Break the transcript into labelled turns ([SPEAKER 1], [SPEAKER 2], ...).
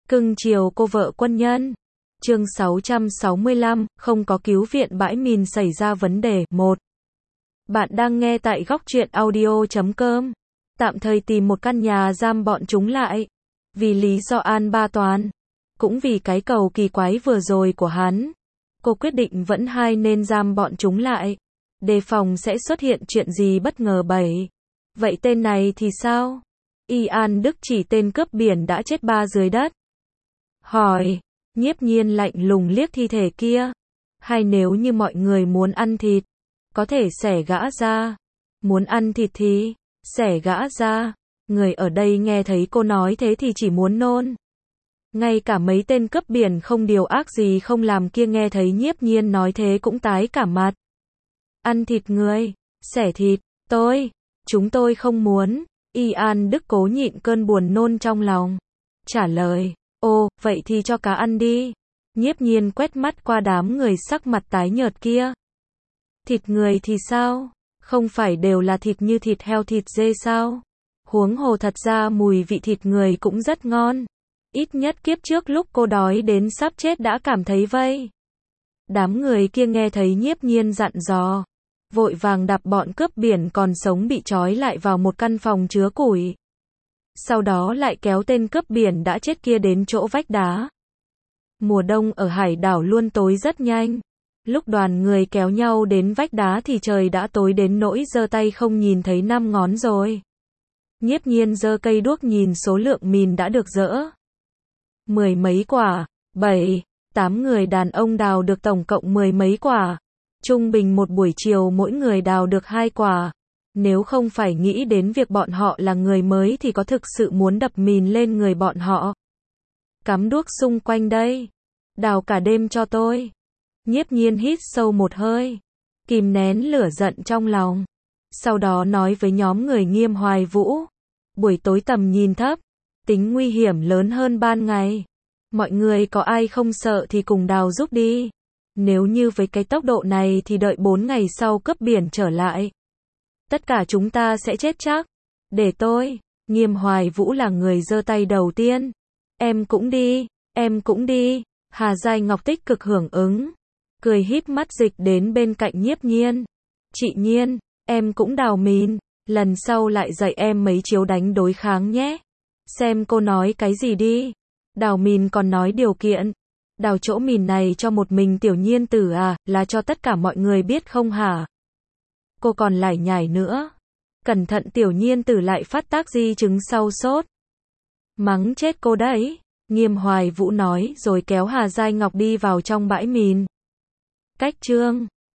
[SPEAKER 1] Cưng chiều cô vợ quân nhân. Chương 665, không có cứu viện bãi mìn xảy ra vấn đề. 1. Bạn đang nghe tại góc truyện audio.com. Tạm thời tìm một căn nhà giam bọn chúng lại. Vì lý do an ba toán. Cũng vì cái cầu kỳ quái vừa rồi của hắn. Cô quyết định vẫn nên giam bọn chúng lại. Đề phòng sẽ xuất hiện chuyện gì bất ngờ. 7. Vậy tên này thì sao? Ian Đức chỉ tên cướp biển đã chết 3 dưới đất. Hỏi. Nhiếp nhiên lạnh lùng liếc thi thể kia. Hay nếu như mọi người muốn ăn thịt, có thể xẻ gã ra. Muốn ăn thịt thì xẻ gã ra. Người ở đây nghe thấy cô nói thế thì chỉ muốn nôn. Ngay cả mấy tên cướp biển không điều ác gì không làm kia nghe thấy nhiếp nhiên nói thế cũng tái cả mặt. Ăn thịt người, xẻ thịt, chúng tôi không muốn. Ian Đức cố nhịn cơn buồn nôn trong lòng. Trả lời, ồ, vậy thì cho cá ăn đi. Nhiếp nhiên quét mắt qua đám người sắc mặt tái nhợt kia. Thịt người thì sao? Không phải đều là thịt như thịt heo thịt dê sao? Huống hồ thật ra mùi vị thịt người cũng rất ngon. Ít nhất kiếp trước lúc cô đói đến sắp chết đã cảm thấy vậy. Đám người kia nghe thấy nhiếp nhiên dặn dò. Vội vàng đạp bọn cướp biển còn sống bị trói lại vào một căn phòng chứa củi. Sau đó lại kéo tên cướp biển đã chết kia đến chỗ vách đá. Mùa đông ở hải đảo luôn tối rất nhanh. Lúc đoàn người kéo nhau đến vách đá thì trời đã tối đến nỗi giơ tay không nhìn thấy 5 ngón rồi. Nhiếp nhiên giơ cây đuốc nhìn số lượng mìn đã được dỡ. 10 mấy quả, 7, 8 người đàn ông đào được tổng cộng 10 mấy quả. Trung bình một buổi chiều mỗi người đào được 2 quả. Nếu không phải nghĩ đến việc bọn họ là người mới thì có thực sự muốn đập mìn lên người bọn họ. Cắm đuốc xung quanh đây. Đào cả đêm cho tôi. Nhiếp nhiên hít sâu một hơi. Kìm nén lửa giận trong lòng. Sau đó nói với nhóm người Nghiêm Hoài Vũ. Buổi tối tầm nhìn thấp. Tính nguy hiểm lớn hơn ban ngày. Mọi người có ai không sợ thì cùng đào giúp đi. Nếu như với cái tốc độ này thì đợi 4 ngày sau cướp biển trở lại. Tất cả chúng ta sẽ chết chắc. Để tôi. Nghiêm Hoài Vũ là người giơ tay đầu tiên. Em cũng đi. Em cũng đi. Hà Giai Ngọc tích cực hưởng ứng. Cười híp mắt dịch đến bên cạnh nhiếp nhiên. Chị Nhiên, em cũng đào mìn. Lần sau lại dạy em mấy chiếu đánh đối kháng nhé. Xem cô nói cái gì đi. Đào mìn còn nói điều kiện. Đào chỗ mìn này cho một mình Tiểu Nhiên Tử à, là cho tất cả mọi người biết không hả? Cô còn lải nhải nữa. Cẩn thận Tiểu Nhiên Tử lại phát tác di chứng sau sốt. Mắng chết cô đấy. Nghiêm Hoài Vũ nói rồi kéo Hà Giai Ngọc đi vào trong bãi mìn. Cách chương